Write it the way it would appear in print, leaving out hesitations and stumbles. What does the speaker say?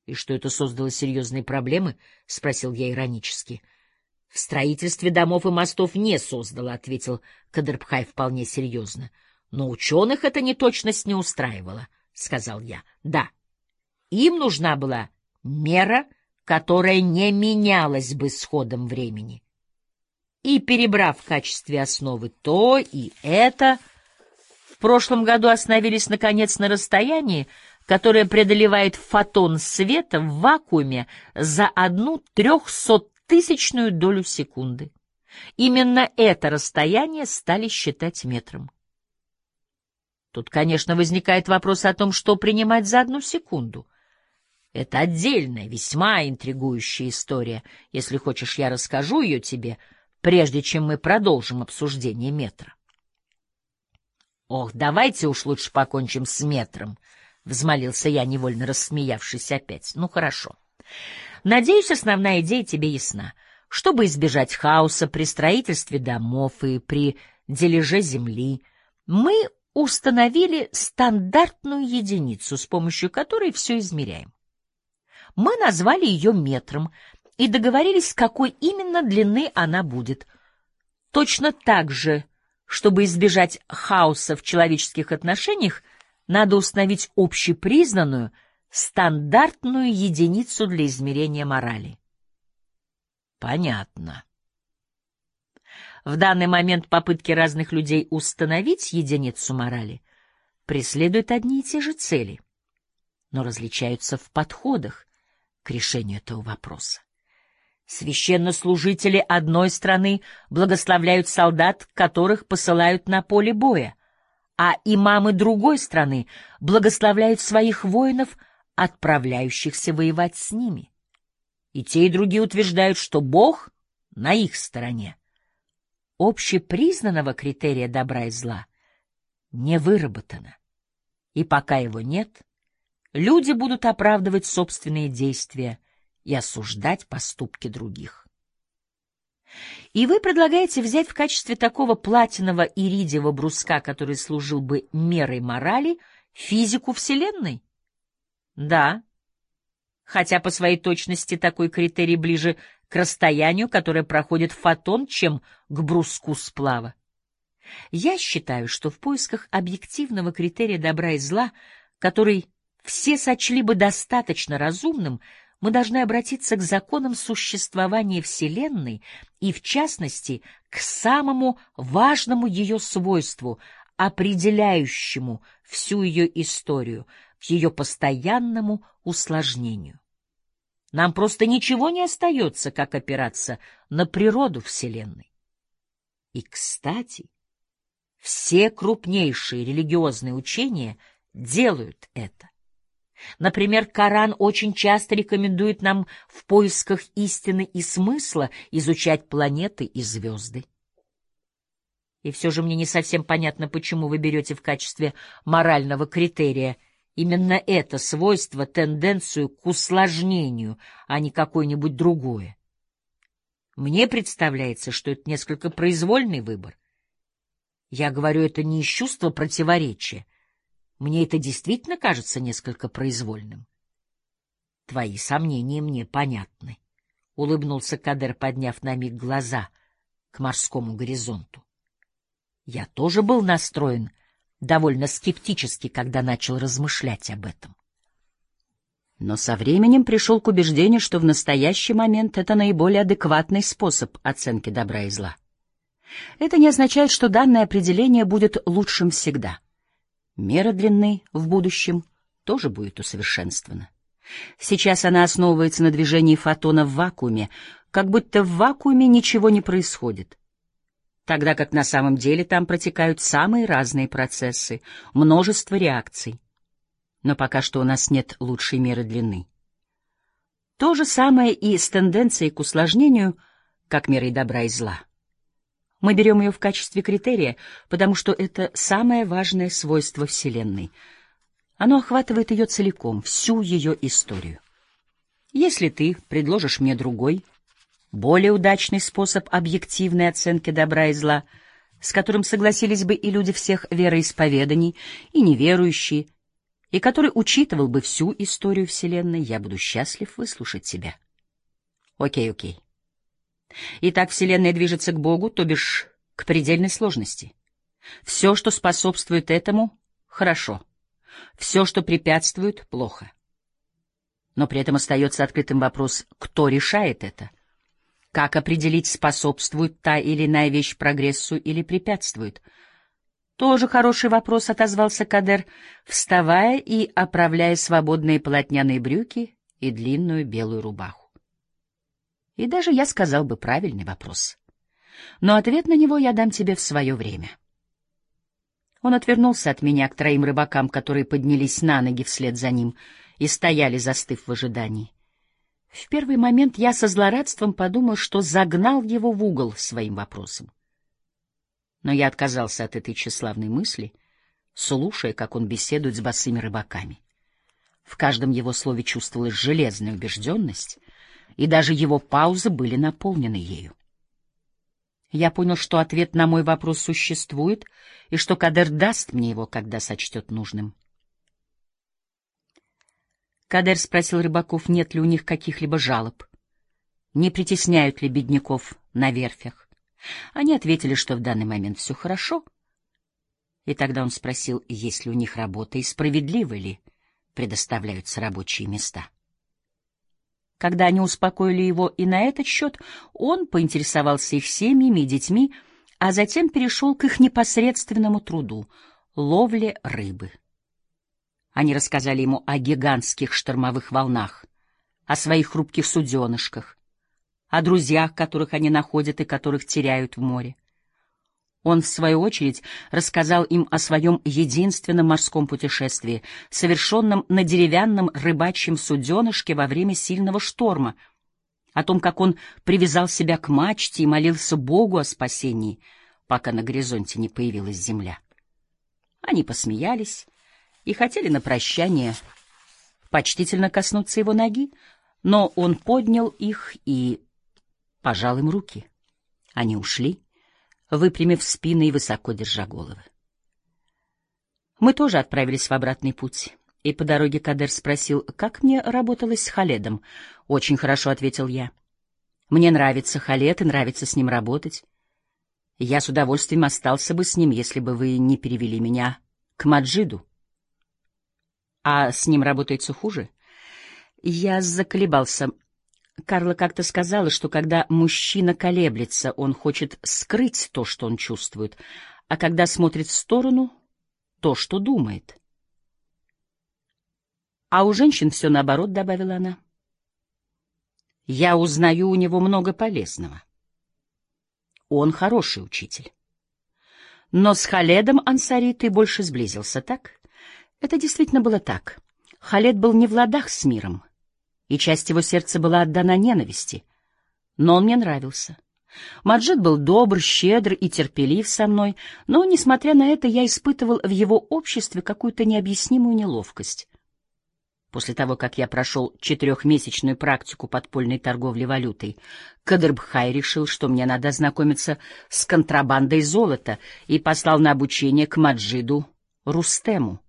И что это создало серьезные проблемы? — спросил я иронически. — В строительстве домов и мостов не создало, — ответил Кадырбхай вполне серьезно. — Но ученых эта неточность не устраивала, — сказал я. — Да, им нужна была мера, которая не менялась бы с ходом времени. И, перебрав в качестве основы то и это, в прошлом году остановились, наконец, на расстоянии, которое преодолевает фотон света в вакууме за 1/300-тысячную долю секунды. Именно это расстояние стали считать метром. Тут, конечно, возникает вопрос о том, что принимать за 1 секунду. Это отдельная, весьма интригующая история. Если хочешь, я расскажу ее тебе, прежде чем мы продолжим обсуждение метра. «Ох, давайте уж лучше покончим с метром», — взмолился я, невольно рассмеявшись опять. «Ну, хорошо. Надеюсь, основная идея тебе ясна. Чтобы избежать хаоса при строительстве домов и при дележе земли, мы установили стандартную единицу, с помощью которой все измеряем. Мы назвали ее метром и договорились, какой именно длины она будет. Точно так же, чтобы избежать хаоса в человеческих отношениях, надо установить общепризнанную, стандартную единицу для измерения морали. Понятно. В данный момент попытки разных людей установить единицу морали преследуют одни и те же цели, но различаются в подходах к решению этого вопроса. Священнослужители одной страны благословляют солдат, которых посылают на поле боя, а имамы другой страны благословляют своих воинов, отправляющихся воевать с ними. И те, и другие утверждают, что Бог на их стороне. Общепризнанного критерия добра и зла не выработано, и пока его нет, люди будут оправдывать собственные действия и осуждать поступки других. И вы предлагаете взять в качестве такого платинового иридиевого бруска, который служил бы мерой морали, физику Вселенной? Да, хотя по своей точности такой критерий ближе к расстоянию, которое проходит фотон, чем к бруску сплава. Я считаю, что в поисках объективного критерия добра и зла, который все сочли бы достаточно разумным, мы должны обратиться к законам существования Вселенной и, в частности, к самому важному ее свойству, определяющему всю ее историю, к ее постоянному усложнению. Нам просто ничего не остается, как опираться на природу Вселенной. И, кстати, все крупнейшие религиозные учения делают это. Например, Коран очень часто рекомендует нам в поисках истины и смысла изучать планеты и звезды. И все же мне не совсем понятно, почему вы берете в качестве морального критерия именно это свойство, тенденцию к усложнению, а не какое-нибудь другое. Мне представляется, что это несколько произвольный выбор. Я говорю это не из чувства противоречия. Мне это действительно кажется несколько произвольным. Твои сомнения мне понятны, — улыбнулся Кадер, подняв на миг глаза к морскому горизонту. Я тоже был настроен довольно скептически, когда начал размышлять об этом. Но со временем пришел к убеждению, что в настоящий момент это наиболее адекватный способ оценки добра и зла. Это не означает, что данное определение будет лучшим всегда. Мера длины в будущем тоже будет усовершенствована. Сейчас она основывается на движении фотона в вакууме, как будто в вакууме ничего не происходит, тогда как на самом деле там протекают самые разные процессы, множество реакций. Но пока что у нас нет лучшей меры длины. То же самое и с тенденцией к усложнению, как мерой добра и зла. Мы берем ее в качестве критерия, потому что это самое важное свойство Вселенной. Оно охватывает ее целиком, всю ее историю. Если ты предложишь мне другой, более удачный способ объективной оценки добра и зла, с которым согласились бы и люди всех вероисповеданий, и неверующие, и который учитывал бы всю историю Вселенной, я буду счастлив выслушать тебя. Окей. Итак, Вселенная движется к Богу, то бишь к предельной сложности. Все, что способствует этому, хорошо. Все, что препятствует, плохо. Но при этом остается открытым вопрос, кто решает это? Как определить, способствует та или иная вещь прогрессу или препятствует? Тоже хороший вопрос, — отозвался Кадер, вставая и оправляя свободные полотняные брюки и длинную белую рубаху. И даже я сказал бы правильный вопрос. Но ответ на него я дам тебе в свое время. Он отвернулся от меня к троим рыбакам, которые поднялись на ноги вслед за ним и стояли, застыв в ожидании. В первый момент я со злорадством подумал, что загнал его в угол своим вопросом. Но я отказался от этой тщеславной мысли, слушая, как он беседует с босыми рыбаками. В каждом его слове чувствовалась железная убежденность, и даже его паузы были наполнены ею. Я понял, что ответ на мой вопрос существует, и что Кадер даст мне его, когда сочтет нужным. Кадер спросил рыбаков, нет ли у них каких-либо жалоб, не притесняют ли бедняков на верфях. Они ответили, что в данный момент все хорошо. И тогда он спросил, есть ли у них работа и справедливо ли предоставляются рабочие места. Когда они успокоили его и на этот счет, он поинтересовался их семьями и детьми, а затем перешел к их непосредственному труду — ловле рыбы. Они рассказали ему о гигантских штормовых волнах, о своих хрупких суденышках, о друзьях, которых они находят и которых теряют в море. Он, в свою очередь, рассказал им о своем единственном морском путешествии, совершенном на деревянном рыбачьем суденышке во время сильного шторма, о том, как он привязал себя к мачте и молился Богу о спасении, пока на горизонте не появилась земля. Они посмеялись и хотели на прощание почтительно коснуться его ноги, но он поднял их и пожал им руки. Они ушли, выпрямив спины и высоко держа головы. Мы тоже отправились в обратный путь, и по дороге Кадер спросил, как мне работалось с Халедом. «Очень хорошо», — ответил я. «Мне нравится Халед, и нравится с ним работать. Я с удовольствием остался бы с ним, если бы вы не перевели меня к Маджиду». «А с ним работается хуже?» Я заколебался. Карла как-то сказала, что когда мужчина колеблется, он хочет скрыть то, что он чувствует, а когда смотрит в сторону — то, что думает. А у женщин все наоборот, — добавила она. Я узнаю у него много полезного. Он хороший учитель. Но с Халедом Ансари ты больше сблизился, так? Это действительно было так. Халед был не в ладах с миром, и часть его сердца была отдана ненависти. Но он мне нравился. Маджид был добр, щедр и терпелив со мной, но, несмотря на это, я испытывал в его обществе какую-то необъяснимую неловкость. После того, как я прошел 4-месячную практику подпольной торговли валютой, Кадырбхай решил, что мне надо ознакомиться с контрабандой золота, и послал на обучение к Маджиду Рустему.